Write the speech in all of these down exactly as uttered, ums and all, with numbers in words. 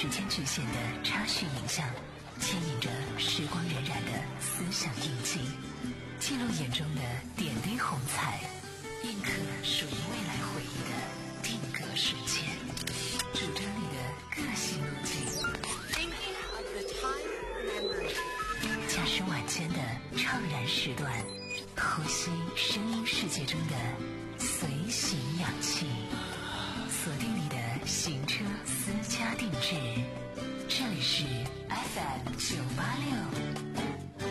时间局限的插叙影像，牵引着时光荏苒的思想印记，记录眼中的点滴红彩，印刻属于未来回忆的定格瞬间，主张你的个性路径，驾驶晚间的怅然时段，呼吸声音世界中的随行氧气，锁定你的行车私家定制，这里是 F M 九八六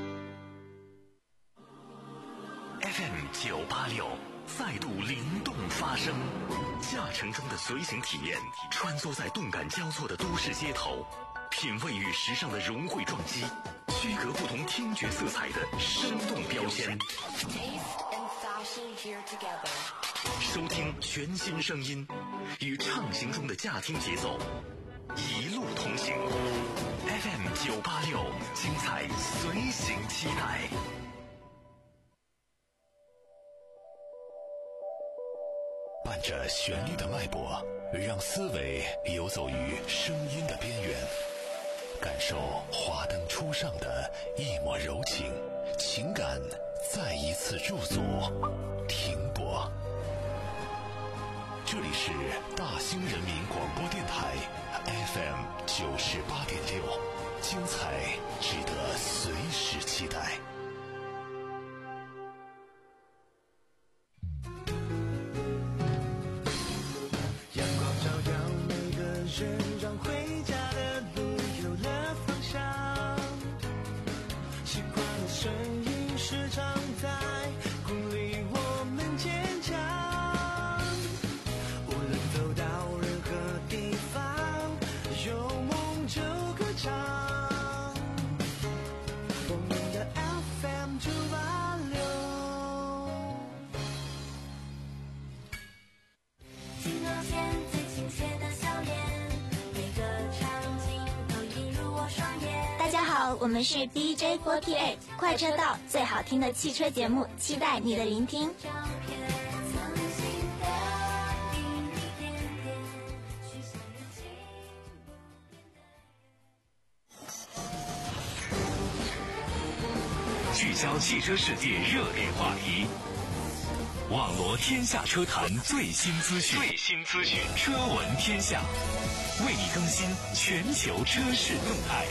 F M 九八六再度灵动发声，驾乘中的随行体验，穿梭在动感交错的都市街头，品味与时尚的融汇撞击，区隔不同听觉色彩的生动标签，收听全新声音，与畅行中的驾听节奏一路同行。 F M 九八六，精彩随行期待。伴着旋律的脉搏，让思维游走于声音的边缘，感受华灯初上的一抹柔情，情感再一次驻足停泊。这里是大兴人民广播电台 F M 九十八点六，精彩值得随时期待。 阳光照耀每个人，让回家的路有了方向。习惯的声音时常在鼓励我们坚强。无论走到任何地方，有梦就歌唱。我们的 F M 九八六。 镜头前最亲切的笑脸，每个场景都映入我双眼。 大家好，我们是 D J 四十八 快车道，最好听的汽车节目，期待你的聆听。 照片曾经的点滴点点，许下的情聚焦汽车世界热点话题，网罗天下车坛最新资讯，最新资讯，车闻天下，为你更新全球车市动态。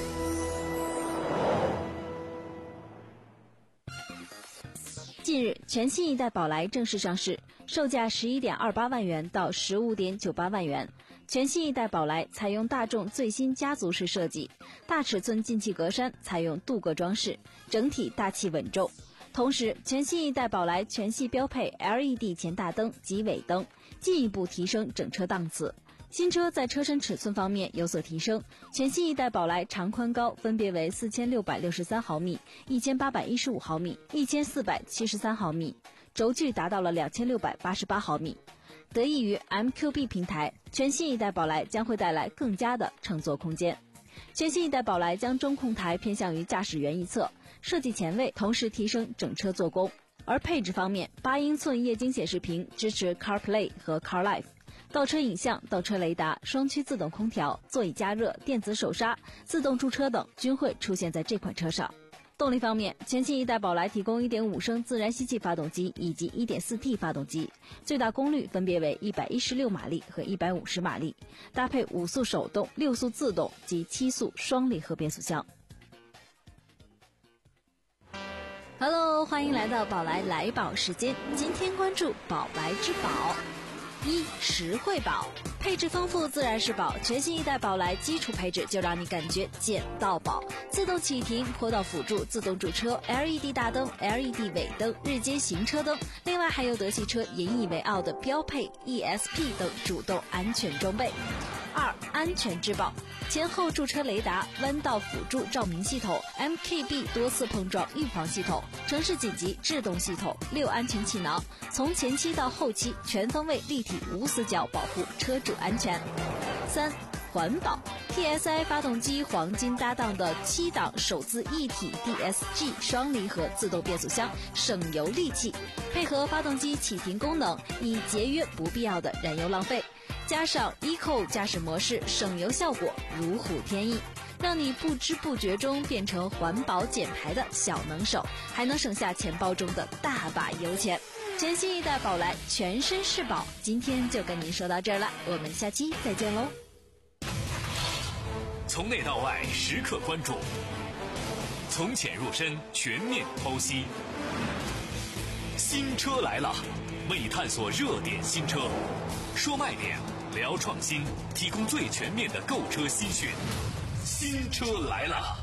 近日，全新一代宝来正式上市，售价 十一点二八万元到 十五点九八万元。全新一代宝来采用大众最新家族式设计，大尺寸进气格栅采用镀铬装饰，整体大气稳重。同时，全新一代宝来全系标配 L E D 前大灯及尾灯，进一步提升整车档次。新车在车身尺寸方面有所提升，全新一代宝来长宽高分别为四千六百六十三毫米、一千八百一十五毫米、一千四百七十三毫米，轴距达到了两千六百八十八毫米。得益于 M Q B 平台，全新一代宝来将会带来更加的乘坐空间。全新一代宝来将中控台偏向于驾驶员一侧，设计前卫，同时提升整车做工。而配置方面，八英寸液晶显示屏支持 CarPlay 和 CarLife， 倒车影像、倒车雷达、双区自动空调、座椅加热、电子手刹、自动驻车等均会出现在这款车上。动力方面，全新一代宝来提供 一点五升自然吸气发动机以及 一点四 T 发动机，最大功率分别为一百一十六马力和一百五十马力，搭配五速手动、六速自动及七速双离合变速箱。Hello， 欢迎来到宝来来宝时间。今天关注宝来之宝。一、实惠宝，配置丰富自然是宝。全新一代宝来基础配置就让你感觉捡到宝，自动启停、坡道辅助、自动驻车、L E D 大灯、L E D 尾灯、日间行车灯，另外还有德系车引以为傲的标配 E S P 等主动安全装备。二、安全之宝，前后驻车雷达、弯道辅助照明系统、M K B 多次碰撞预防系统、城市紧急制动系统、六安全气囊，从前期到后期全方位立体无死角保护车主安全。三、环保， T S I 发动机黄金搭档的七档手自一体 D S G 双离合自动变速箱，省油利器，配合发动机启停功能，以节约不必要的燃油浪费。加上 Eco 驾驶模式，省油效果如虎添翼，让你不知不觉中变成环保减排的小能手，还能省下钱包中的大把油钱。全新一代宝来全身是宝，今天就跟您说到这儿了，我们下期再见喽。 从内到外时刻关注，从浅入深全面剖析。新车来了，为你探索热点新车，说卖点，聊创新，提供最全面的购车新讯。新车来了。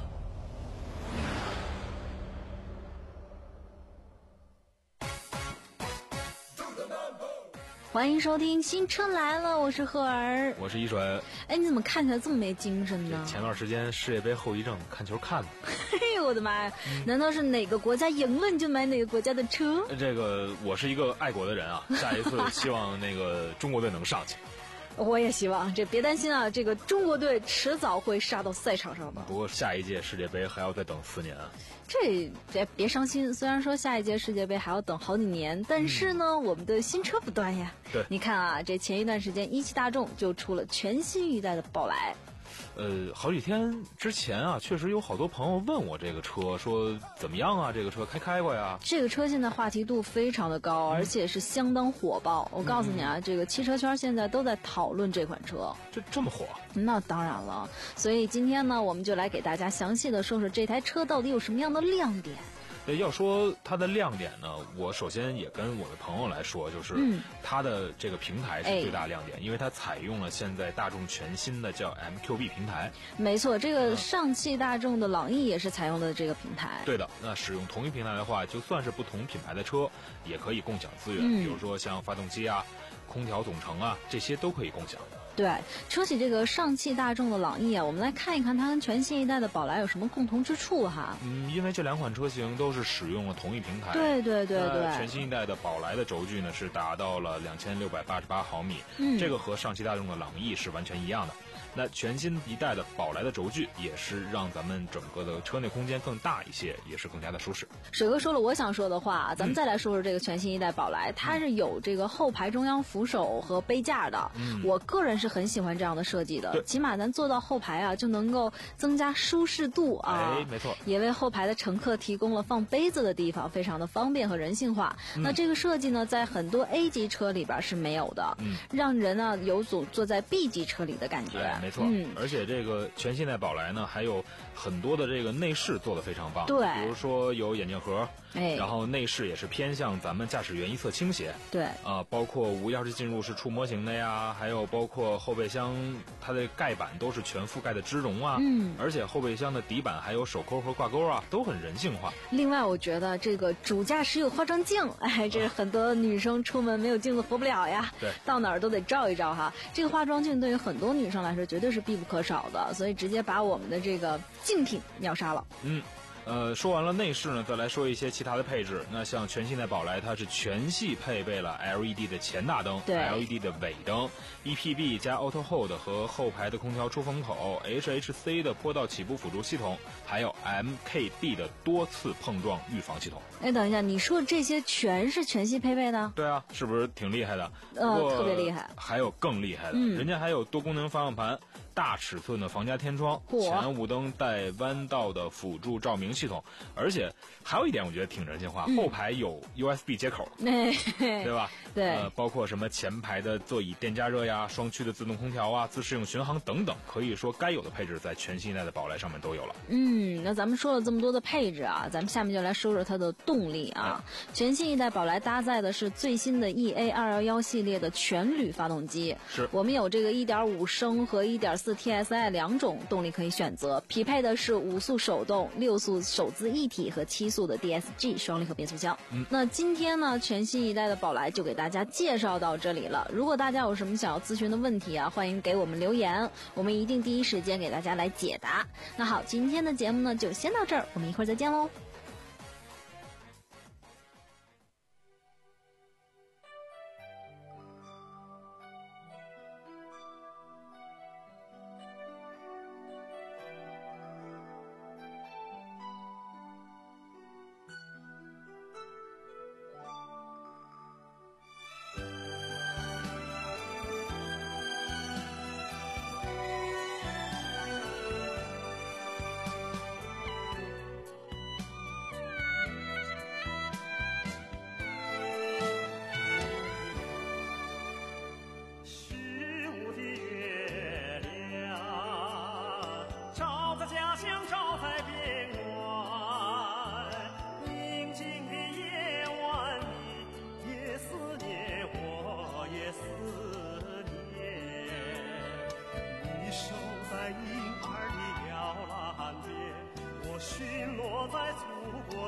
欢迎收听新车来了，我是赫儿， 我是一水。 哎，你怎么看起来这么没精神呢？ 前段时间世界杯后遗症，看球看的。 嘿，我的妈呀！嗯、难道是哪个国家赢了你就买哪个国家的车？ 这个我是一个爱国的人啊，下一次希望那个中国队能上去。 我也希望，这别担心啊，这个中国队迟早会杀到赛场上的。 不过下一届世界杯还要再等四年啊。 这别别伤心，虽然说下一届世界杯还要等好几年，但是呢，嗯、我们的新车不断呀。 对， 你看啊，这前一段时间一汽大众就出了全新一代的宝来。 呃，好几天之前啊，确实有好多朋友问我这个车，说怎么样啊？这个车开开过呀？ 这个车现在话题度非常的高，嗯、而且是相当火爆。我告诉你啊，嗯、这个汽车圈现在都在讨论这款车。 这这么火？ 那当然了。所以今天呢，我们就来给大家详细的说说这台车到底有什么样的亮点。 对，要说它的亮点呢，我首先也跟我的朋友来说，就是它的这个平台是最大亮点，嗯、因为它采用了现在大众全新的叫 M Q B 平台。 没错，这个上汽大众的朗逸也是采用的这个平台。 对的，那使用同一平台的话，就算是不同品牌的车，也可以共享资源， 嗯、 比如说像发动机啊、空调总成啊，这些都可以共享。 对，说起这个上汽大众的朗逸啊，我们来看一看它跟全新一代的宝来有什么共同之处哈。 嗯，因为这两款车型都是使用了同一平台。 对对对对。 全新一代的宝来的轴距呢是达到了两千六百八十八毫米， 嗯， 这个和上汽大众的朗逸是完全一样的。那全新一代的宝来的轴距也是让咱们整个的车内空间更大一些，也是更加的舒适。 水哥说了我想说的话，咱们再来说说这个全新一代宝来，嗯、它是有这个后排中央扶手和杯架的。 嗯， 我个人是很喜欢这样的设计的，起码咱坐到后排啊，就能够增加舒适度啊。 哎，没错， 也为后排的乘客提供了放杯子的地方，非常的方便和人性化。嗯、那这个设计呢，在很多 A 级车里边是没有的， 嗯， 让人呢有种坐在 B 级车里的感觉。 哎，没错， 嗯， 而且这个全新代宝来呢，还有很多的这个内饰做得非常棒。 对， 比如说有眼镜盒， 哎， 然后内饰也是偏向咱们驾驶员一侧倾斜。 对， 啊、呃，包括无钥匙进入是触摸型的呀，还有包括后备箱它的盖板都是全覆盖的织绒啊。 嗯， 而且后备箱的底板还有手扣和挂钩啊，都很人性化。 另外，我觉得这个主驾驶有化妆镜，哎，这是很多女生出门没有镜子活不了呀。 对， 到哪儿都得照一照哈。这个化妆镜对于很多女生来说绝对是必不可少的，所以直接把我们的这个竞品秒杀了。 嗯。呃，说完了内饰呢，再来说一些其他的配置。那像全新的宝来，它是全系配备了 L E D 的前大灯， 对 ，L E D 的尾灯 ，E P B 加 Auto Hold 和后排的空调出风口 ，H H C 的坡道起步辅助系统，还有 M K B 的多次碰撞预防系统。 哎，等一下，你说这些全是全系配备的？ 对啊，是不是挺厉害的？ 呃，特别厉害。 还有更厉害的， 嗯、 人家还有多功能方向盘。大尺寸的防夹天窗，前雾灯带弯道的辅助照明系统，而且还有一点我觉得挺人性化，嗯、后排有 U S B 接口，对吧？ 对， 呃，包括什么前排的座椅电加热呀、双区的自动空调啊、自适应巡航等等，可以说该有的配置在全新一代的宝来上面都有了。 嗯，那咱们说了这么多的配置啊，咱们下面就来说说它的动力啊。嗯、全新一代宝来搭载的是最新的 E A 二一一系列的全铝发动机， 是我们有这个 一点五 升和 一点四 T S I 两种动力可以选择，匹配的是五速手动、六速手自一体和七速的 D S G 双离合变速箱。 嗯， 那今天呢，全新一代的宝来就给大家介绍到这里了。如果大家有什么想要咨询的问题啊，欢迎给我们留言，我们一定第一时间给大家来解答。那好，今天的节目呢就先到这儿，我们一会儿再见喽。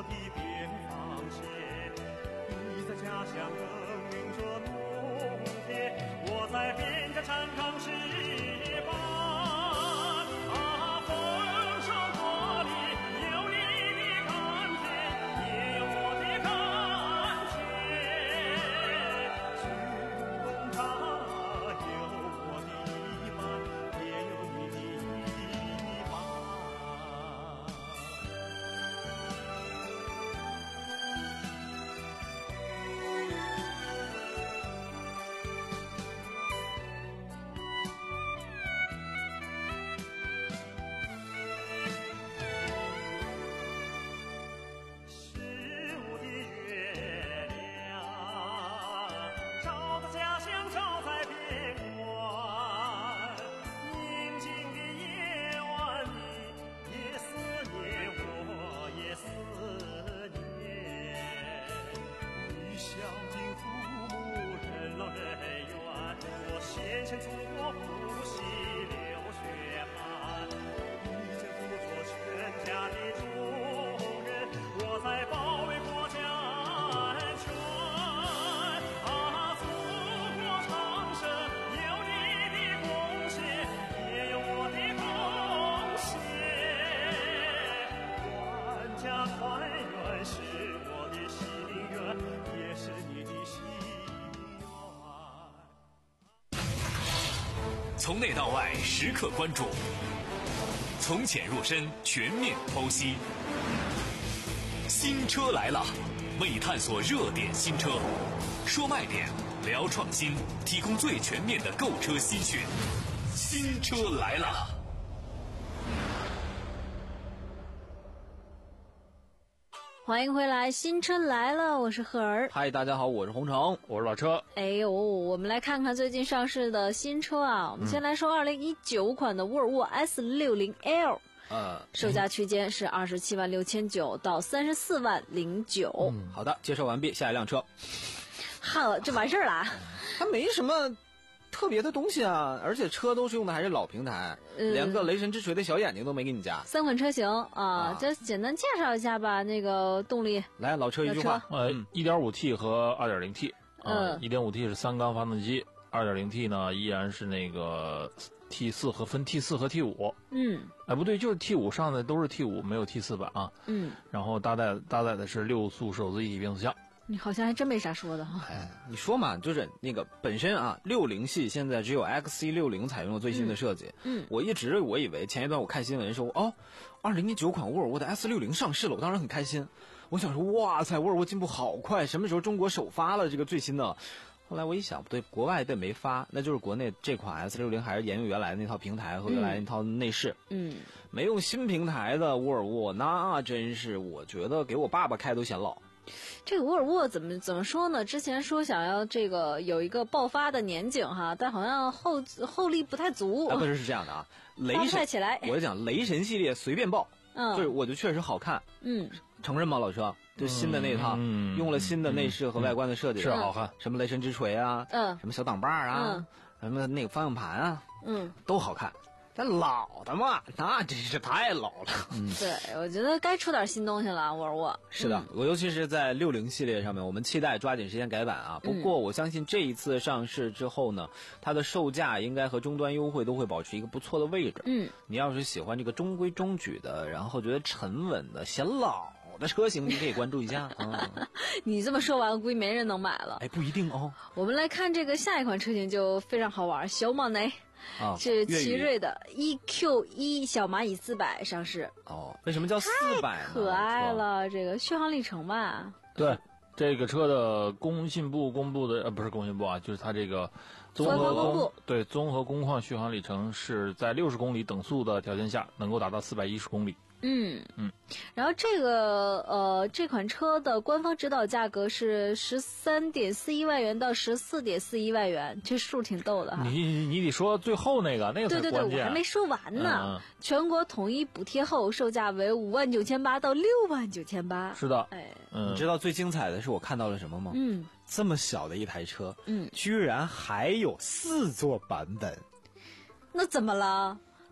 的边防线。你在家乡耕耘着农田，我在边家站岗值班。啊，丰收过里有你的甘甜，也有我的甘甜。军功章有我的一半，也有你的一半。十五的月亮照在家乡，照在边关。宁静的夜晚，你也思念，我也思念。你孝敬父母，任劳任怨，我献献祖国，不惜流血汗。你肩负着全家的重任，我在保卫国家安全。啊，祖国昌盛，有你的贡献，也有我的贡献。万家团圆是我的心愿，也是你的心愿。 从内到外，时刻关注；从浅入深，全面剖析。新车来了，为你探索热点新车，说卖点，聊创新，提供最全面的购车资讯。新车来了。 欢迎回来，新车来了，我是赫儿。 嗨，大家好，我是洪城， 我是老车。 哎呦，我们来看看最近上市的新车啊。我们先来说二零一九款的沃尔沃 S 六十 L， 呃， 售价区间是二十七万六千九到三十四万零九。 嗯，好的，介绍完毕，下一辆车。 好，这完事儿了。 它没什么特别的东西啊，而且车都是用的还是老平台， 嗯、 连个雷神之锤的小眼睛都没给你加。 三款车型啊， 啊这简单介绍一下吧。那个动力， 来，老车一句话， 呃，一点五 T 和二点零 T， 嗯， 一点五 T 是三缸发动机，二点零 T 呢依然是那个 T 四和分 T 四和 T 五。 嗯， 哎，不对，就是 T 五上的都是 T 五，没有 T 四版啊。 嗯， 然后搭载搭载的是六速手自一体变速箱。 你好像还真没啥说的哈。 哎，你说嘛，就是那个本身啊，六零系现在只有 X C 六十采用了最新的设计。 嗯， 我一直我以为前一段我看新闻说，哦，二零一九款沃尔沃的 S 六十上市了，我当时很开心。我想说，哇塞，沃尔沃进步好快，什么时候中国首发了这个最新的？后来我一想，不对，国外也没发，那就是国内这款 S 六十还是沿用原来的那套平台和原来那套内饰。 嗯， 没用新平台的沃尔沃，那真是我觉得给我爸爸开都显老。 这个沃尔沃怎么怎么说呢？之前说想要这个有一个爆发的年景哈，但好像后后力不太足。 啊，不是是这样的啊，雷神发不太起来。 我就讲雷神系列随便爆， 嗯， 就是我就确实好看。 嗯， 承认吗，老车？就新的那一套， 嗯、 用了新的内饰和外观的设计， 是好看。 什么雷神之锤啊， 嗯， 什么小挡把啊， 嗯， 什么那个方向盘啊， 嗯， 都好看。但老的嘛，那真是太老了。 嗯，对，我觉得该出点新东西了，沃尔沃。 是的，我、嗯、尤其是在六零系列上面，我们期待抓紧时间改版啊。不过我相信这一次上市之后呢，它的售价应该和终端优惠都会保持一个不错的位置。 嗯， 你要是喜欢这个中规中矩的，然后觉得沉稳的、显老的车型，你可以关注一下啊。 你这么说完，估计没人能买了。 哎，不一定哦。 我们来看这个下一款车型就非常好玩，小马内。 啊， 是奇瑞的 E Q 一小蚂蚁四百上市。 哦，为什么叫四百呢？ 太可爱了，这个续航里程吧。 对，这个车的工信部公布的呃不是工信部啊，就是它这个综合工对综合工况续航里程是在六十公里等速的条件下能够达到四百一十公里。 嗯嗯， 然后这个呃这款车的官方指导价格是十三点四一万元到十四点四一万元，这数挺逗的哈。 你你得说最后那个那个才关键。 对对对，我还没说完呢。嗯、全国统一补贴后，售价为五万九千八到六万九千八。 是的， 哎， 嗯，你知道最精彩的是我看到了什么吗？ 嗯， 这么小的一台车， 嗯，居然还有四座版本。 嗯，居然还有四座版本。 那怎么了？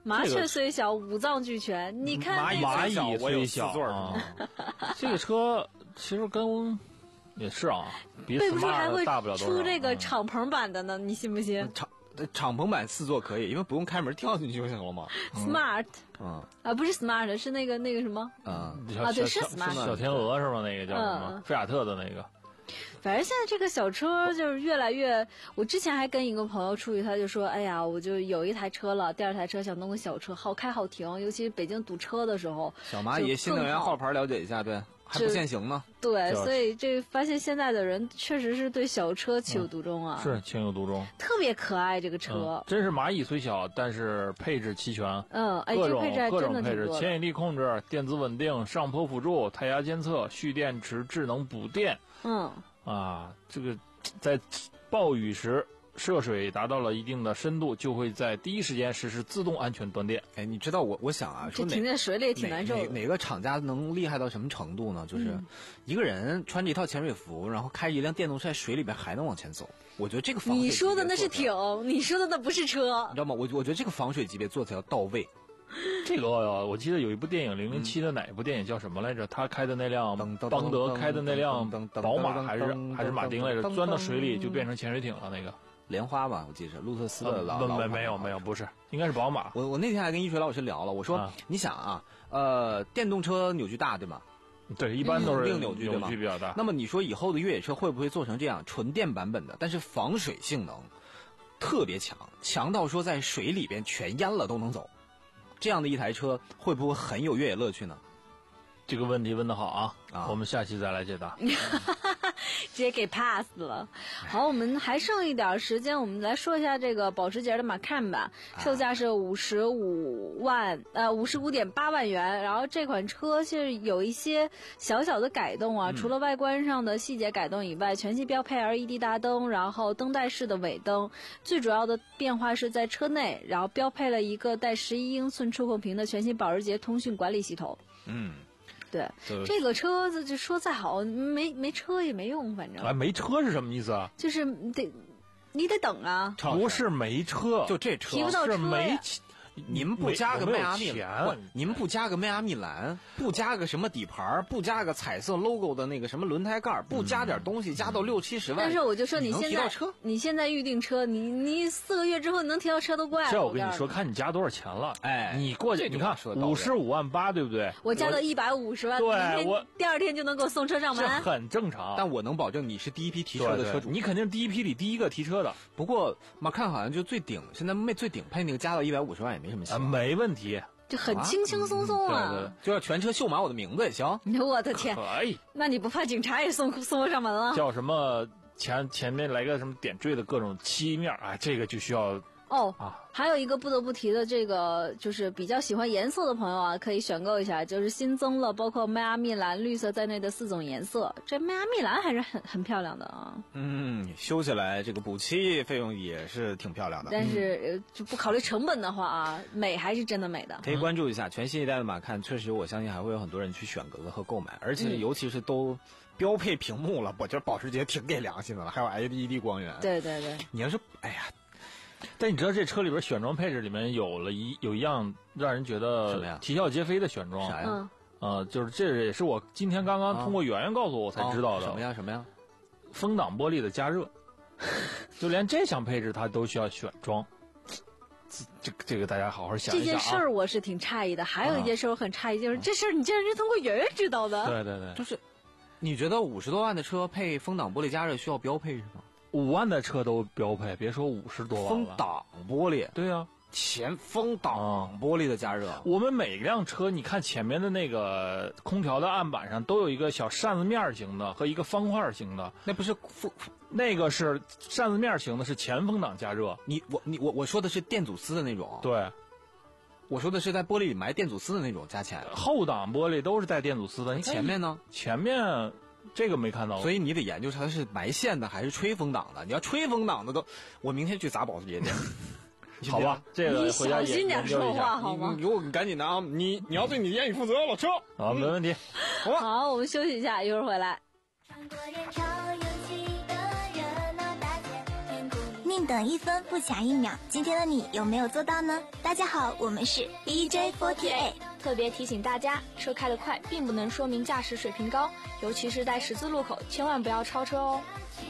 麻雀虽小，五脏俱全。你看蚂蚁蚂蚁虽小小啊，这个车其实跟也是啊，比备不住还 Smart 会大不了多少。 出这个敞篷版的呢，你信不信敞敞篷版四座可以，因为不用开门跳进去就行了嘛。 ？Smart 嗯啊，不是 Smart， 是那个那个什么？ 嗯小啊对是小 Smart 小天鹅是吗？那个叫什么？ 嗯菲亚特的那个。 反正现在这个小车就是越来越，我之前还跟一个朋友出去，他就说，哎呀，我就有一台车了，第二台车想弄个小车，好开好停，尤其是北京堵车的时候。 小蚂蚁新能源号牌了解一下，对，还不限行呢。 对，所以这发现现在的人确实是对小车情有独钟啊， 是情有独钟， 特别可爱这个车。 嗯、真是蚂蚁虽小，但是配置齐全。 嗯，哎， 各种这配置还各真的挺多的。 种配置，前引力控制、电子稳定、上坡辅助、胎压监测、蓄电池、智能补电。 嗯。 啊，这个在暴雨时涉水达到了一定的深度，就会在第一时间实施自动安全断电。 哎，你知道我我想啊， 这停在水里也挺难受的。 哪哪个厂家能厉害到什么程度呢？就是一个人穿着一套潜水服，然后开着一辆电动车在水里边还能往前走。我觉得这个防水你说的那是艇，你说的那不是车， 你知道吗？我我觉得这个防水级别做才要到位。 这个我记得有一部电影零零七的哪一部电影叫什么来着？他开的那辆邦德开的那辆宝马还是还是马丁来着？钻到水里就变成潜水艇了那个。 莲花吧，我记得是路特斯的老。 不没没有没有不是，应该是宝马。 我我那天还跟一水老师聊了，我说、啊、你想啊，呃，电动车扭矩大对吗？ 对，一般都是定扭矩对吗？ 扭矩比较大。 那么你说以后的越野车会不会做成这样纯电版本的，但是防水性能特别强，强到说在水里边全淹了都能走？这样的一台车会不会很有越野乐趣呢？ 这个问题问得好啊！ 啊我们下期再来解答。 直接给 pass 了。好，我们还剩一点时间，我们来说一下这个保时捷的Macan吧，售价是五十五万，呃，五十五点八万元。然后这款车是有一些小小的改动啊，嗯、除了外观上的细节改动以外，全系标配 L E D 大灯，然后灯带式的尾灯。最主要的变化是在车内，然后标配了一个带十一英寸触控屏的全新保时捷通讯管理系统。 嗯。 对，这个车子就说再好，没没车也没用，反正。 哎，没车是什么意思啊？ 就是得，你得等啊。 不是没车， 就这车提不到车是没。 你们不加个迈阿密不， 你们不加个迈阿密蓝，不加个什么底盘，不加个彩色 logo 的那个什么轮胎盖，不加点东西，加到六七十万。 但是我就说你现在车， 你现在预定车，你你四个月之后你能提到车都怪了。 这我跟你说，看你加多少钱了。 哎， 你过去，你看五十五万八，对不对？ 我加到一百五十万， 对，我第二天就能给我送车上门， 这很正常。 但我能保证你是第一批提车的车主， 你肯定是第一批里第一个提车的。 不过马看好像就最顶，现在没最顶配那个加到一百五十万也没什么希望， 没问题。 就很轻轻松松啊， 啊对对， 就要全车绣满我的名字也行。 我的天， 可以。 那你不怕警察也送送我上门了？ 叫什么前前面来个什么点缀的各种漆面啊，这个就需要。 哦， 啊， 还有一个不得不提的，这个就是比较喜欢颜色的朋友啊，可以选购一下，就是新增了包括迈阿密蓝、绿色在内的四种颜色。这迈阿密蓝还是很很漂亮的啊。 嗯，修起来这个补漆费用也是挺漂亮的。 但是、嗯、就不考虑成本的话啊，美还是真的美的。 可以关注一下全新一代的马看，确实我相信还会有很多人去选择和购买，而且尤其是都标配屏幕了，我觉得保时捷挺给良心的了，还有 L E D 光源。 对对对， 你要是哎呀。 但你知道这车里边选装配置里面有了一有一样让人觉得啼笑皆非的选装啥呀？ 呃，就是这也是我今天刚刚通过圆圆告诉我我才知道的。 哦、什么呀？什么呀？ 风挡玻璃的加热，就连这项配置它都需要选装。这这个大家好好想一想啊。 这件事儿我是挺诧异的，还有一件事我很诧异，就是、啊、这事儿你竟然是通过圆圆知道的。 对对对， 就是你觉得五十多万的车配风挡玻璃加热需要标配是吗？ 五万的车都标配，别说五十多万了。 风挡玻璃， 对呀、啊， 前风挡玻璃的加热。 我们每辆车，你看前面的那个空调的案板上都有一个小扇子面型的和一个方块型的， 那不是风， 那个是扇子面型的，是前风挡加热。 你我你我我说的是电阻丝的那种。 对， 我说的是在玻璃里埋电阻丝的那种加起来。 后挡玻璃都是带电阻丝的，你前面呢？ 前面。这个没看到， 所以你得研究它是埋线的还是吹风挡的。你要吹风挡的都，我明天去砸保时捷店。 好吧，这个你小心点说话好吗？ 你给我赶紧的啊！你你要对你的言语负责，老车。 好，没问题。 好吧， 好，我们休息一下，一会儿回来。 宁等一分不抢一秒，今天的你有没有做到呢？大家好，我们是 D J 四十八。 特别提醒大家，车开得快并不能说明驾驶水平高，尤其是在十字路口，千万不要超车哦。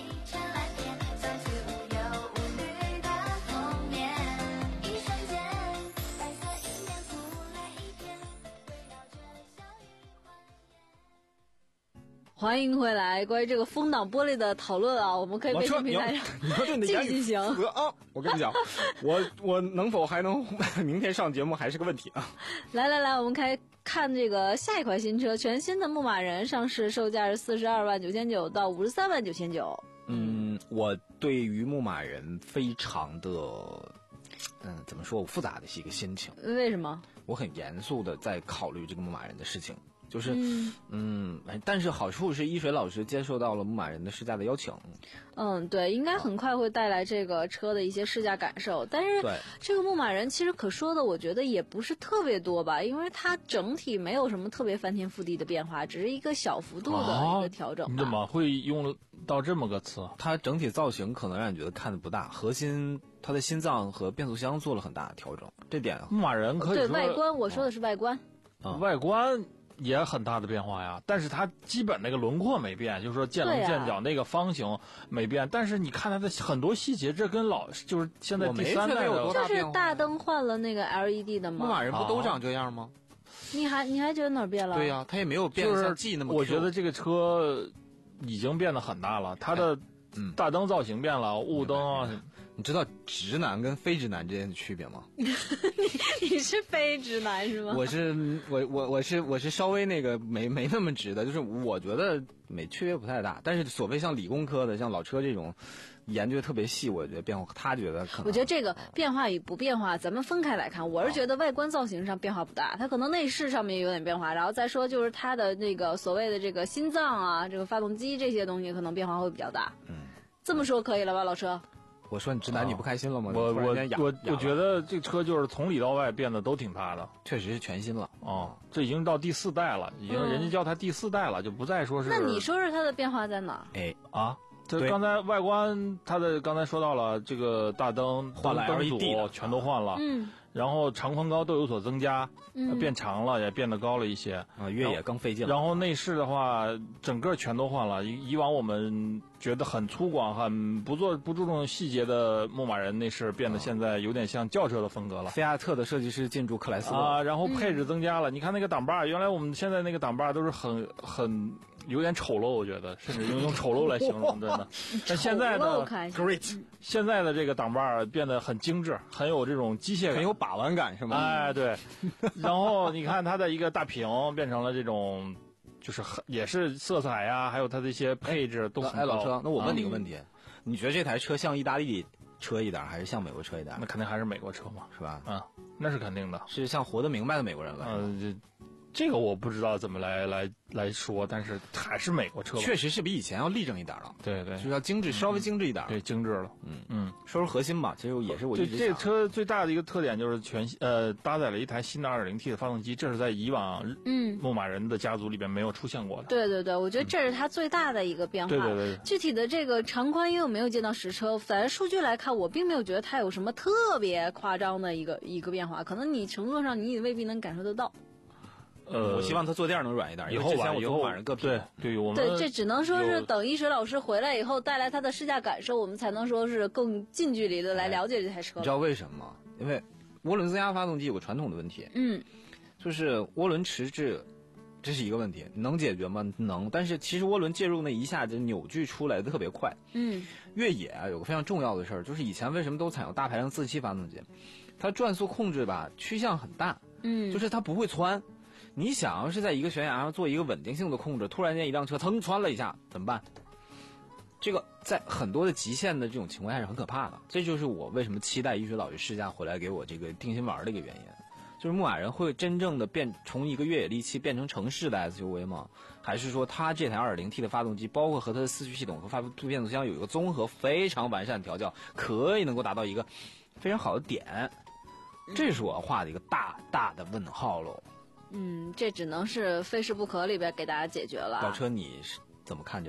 欢迎回来，关于这个风挡玻璃的讨论啊，我们可以微信平台上继续行啊！我跟你讲，我我能否还能明天上节目还是个问题啊！ 来来来，我们开看这个下一款新车，全新的牧马人上市，售价是四十二万九千九到五十三万九千九。 嗯，我对于牧马人非常的，嗯，怎么说，我复杂的是一个心情。 为什么？ 我很严肃的在考虑这个牧马人的事情。就是，嗯, 嗯，但是好处是一水老师接受到了牧马人的试驾的邀请。 嗯，对，应该很快会带来这个车的一些试驾感受。但是这个牧马人其实可说的，我觉得也不是特别多吧，因为它整体没有什么特别翻天覆地的变化，只是一个小幅度的一个调整吧。 你怎么会用到这么个词？ 它整体造型可能让你觉得看的不大，核心它的心脏和变速箱做了很大的调整，这点牧马人可以说对外观，我说的是外观， 嗯、外观。也很大的变化呀，但是它基本那个轮廓没变，就是说见棱见角那个方形没变，啊、但是你看它的很多细节，这跟老就是现在第三代的就是大灯换了那个 L E D 的吗？ 牧马人不都长这样吗？ 你还你还觉得哪儿变了？ 对呀、啊，它也没有变像 G 那么 Q。 我觉得这个车已经变得很大了，它的大灯造型变了，雾灯啊。 你知道直男跟非直男之间的区别吗？ 你你是非直男是吗？ 我是我我我是我是稍微那个没没那么直的，就是我觉得没区别不太大。但是所谓像理工科的，像老车这种研究特别细，我觉得变化，他觉得可能。 我觉得这个变化与不变化，咱们分开来看。我是觉得外观造型上变化不大，它可能内饰上面有点变化，然后再说就是它的那个所谓的这个心脏啊，这个发动机这些东西可能变化会比较大。 嗯， 这么说可以了吧，老车？ 我说你直男你不开心了吗？ 我我我我觉得这车就是从里到外变得都挺大的， 确实是全新了。 哦，这已经到第四代了，已经、嗯、人家叫它第四代了，就不再说是。 那你说说它的变化在哪？ 哎啊，这刚才外观它的刚才说到了，这个大灯换了 L E D 灯组全都换了， 嗯， 然后长宽高都有所增加，嗯，变长了也变得高了一些啊，越野更费劲了。 然后内饰的话，整个全都换了，以以往我们觉得很粗犷、很不做不注重细节的牧马人内饰，变得现在有点像轿车的风格了。 菲亚特的设计师进驻克莱斯勒啊，然后配置增加了。嗯、你看那个挡把，原来我们现在那个挡把都是很很有点丑陋，我觉得甚至用用丑陋来形容，真的。但现在的 Great， 现在的这个挡把变得很精致，很有这种机械感， 很有把玩感，是吗？ 哎，对。然后你看它的一个大屏变成了这种。就是很也是色彩呀、啊，还有它的一些配置都很高。 哎，老车，那我问你个问题，嗯、你觉得这台车像意大利车一点，还是像美国车一点？ 那肯定还是美国车嘛， 是吧？ 嗯，那是肯定的， 是像活得明白的美国人了。 嗯、呃，这个我不知道怎么来来来说，但是还是美国车， 确实是比以前要立正一点了。 对对， 就是要精致，嗯、稍微精致一点。 对，精致了。 嗯嗯， 说说核心吧，其实也是我一直想。这车最大的一个特点就是全呃搭载了一台新的 二点零 T 的发动机，这是在以往嗯牧马人的家族里边没有出现过的。 对对对，我觉得这是它最大的一个变化。 对对对。 具体的这个长宽，因为我没有见到实车，反正数据来看，我并没有觉得它有什么特别夸张的一个一个变化，可能你乘坐上你也未必能感受得到。 呃， 我希望它坐垫能软一点。 以后吧， 以后晚上各对对，我们对这只能说是等一水老师回来以后带来他的试驾感受，我们才能说是更近距离的来了解这台车。 你知道为什么吗？因为涡轮增压发动机有个传统的问题， 嗯， 就是涡轮迟滞，这是一个问题，能解决吗？能，但是其实涡轮介入那一下子扭矩出来的特别快。 嗯， 越野啊有个非常重要的事儿，就是以前为什么都采用大排量自吸发动机，它转速控制吧趋向很大， 嗯， 就是它不会窜。你想要是在一个悬崖上做一个稳定性的控制，突然间一辆车腾窜了一下，怎么办？这个在很多的极限的这种情况下是很可怕的。这就是我为什么期待一水老师试驾回来给我这个定心丸的一个原因。就是牧马人会真正的变从一个越野利器变成城市的 S U V 吗？还是说它这台 二点零 T 的发动机，包括和它的四驱系统和发动变速箱有一个综合非常完善的调教，可以能够达到一个非常好的点？这是我画的一个大大的问号喽。 嗯，这只能是非试不可里边给大家解决了。 老车，你是怎么看这事儿？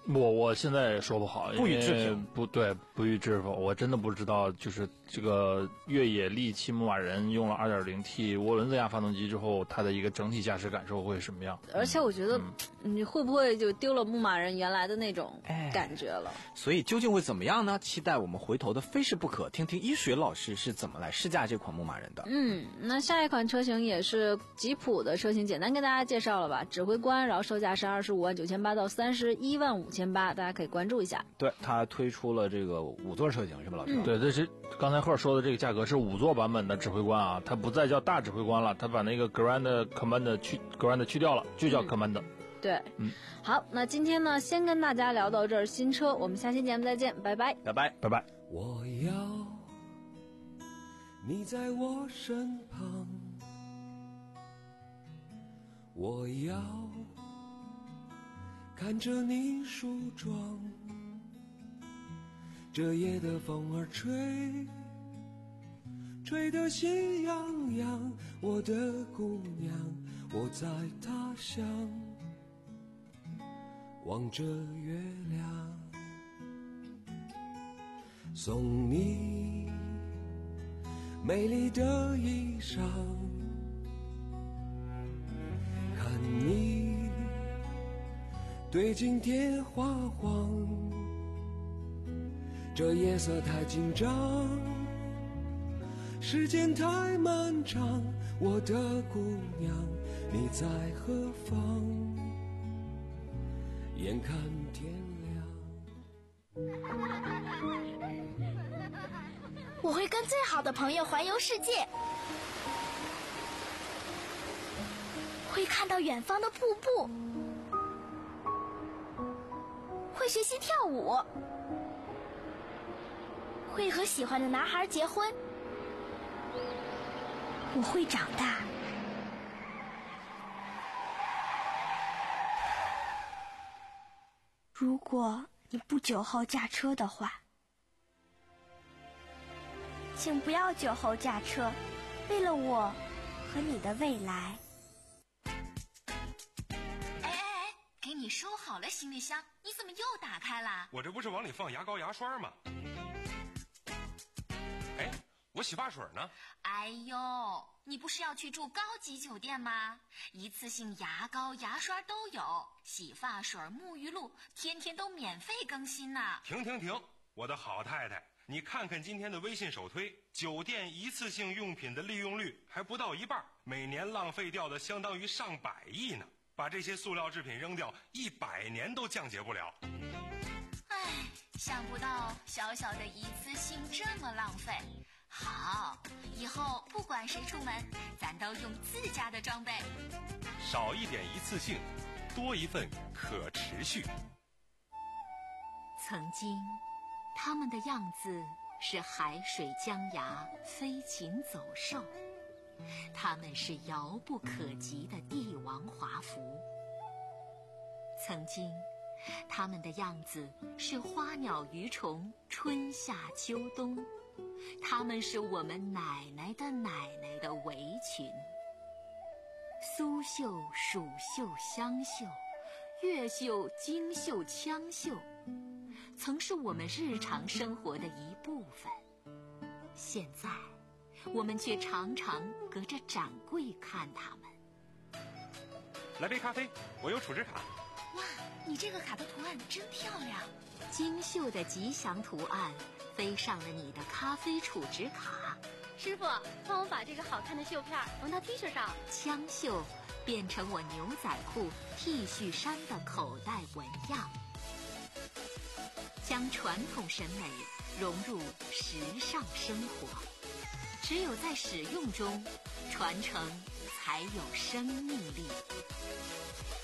我我现在说不好， 不予置评。 不对，不予置否。我真的不知道，就是这个越野利器牧马人用了 二点零 T 涡轮增压发动机之后，它的一个整体驾驶感受会什么样？ 而且我觉得，嗯、你会不会就丢了牧马人原来的那种感觉了？ 哎、所以究竟会怎么样呢？期待我们回头的非试不可，听听一水老师是怎么来试驾这款牧马人的。 嗯，那下一款车型也是吉普的车型，简单跟大家介绍了吧。指挥官，然后售价是二十五万九千八到三十一万五千八，大家可以关注一下。 对，它推出了这个五座车型是吧，老师？ 嗯、对，这是刚才赫说的这个价格是五座版本的指挥官啊，它不再叫大指挥官了，它把那个 Grand Command 去 Grand 去掉了，就叫 Command。嗯、 对，嗯，好，那今天呢，先跟大家聊到这儿，新车，我们下期节目再见，拜拜， 拜拜，拜拜。 我要你在我身旁，我要看着你梳妆，这夜的风儿吹，吹得心痒痒。我的姑娘，我在他乡望着月亮，送你美丽的衣裳，看你对镜贴花黄，这夜色太紧张，时间太漫长，我的姑娘你在何方？眼看天亮， 我会跟最好的朋友环游世界，会看到远方的瀑布，会学习跳舞，会和喜欢的男孩结婚，我会长大。如果你不酒后驾车的话，请不要酒后驾车，为了我和你的未来。 哎哎哎，给你收好了行李箱，你怎么又打开了？ 我这不是往里放牙膏牙刷吗？哎，我洗发水呢？ 哎呦，你不是要去住高级酒店吗？一次性牙膏牙刷都有，洗发水沐浴露天天都免费更新呢。 停停停，我的好太太，你看看今天的微信首推，酒店一次性用品的利用率还不到一半，每年浪费掉的相当于上百亿呢。把这些塑料制品扔掉，一百年都降解不了。 唉，想不到小小的一次性这么浪费。好，以后不管谁出门，咱都用自家的装备。 少一点一次性，多一份可持续。 曾经，他们的样子是海水江崖，飞禽走兽。他们是遥不可及的帝王华服。曾经，他们的样子是花鸟鱼虫，春夏秋冬。他们是我们奶奶的奶奶的围裙。苏绣、蜀绣、湘绣，越绣、京绣、羌绣，曾是我们日常生活的一部分。现在我们却常常隔着展柜看他们。 来杯咖啡，我有储值卡。 哇，你这个卡的图案真漂亮！精绣的吉祥图案飞上了你的咖啡储值卡。 师傅，帮我把这个好看的绣片缝到 T 恤上。 羌绣变成我牛仔裤、T 恤衫的口袋纹样，将传统审美融入时尚生活。只有在使用中，传承才有生命力。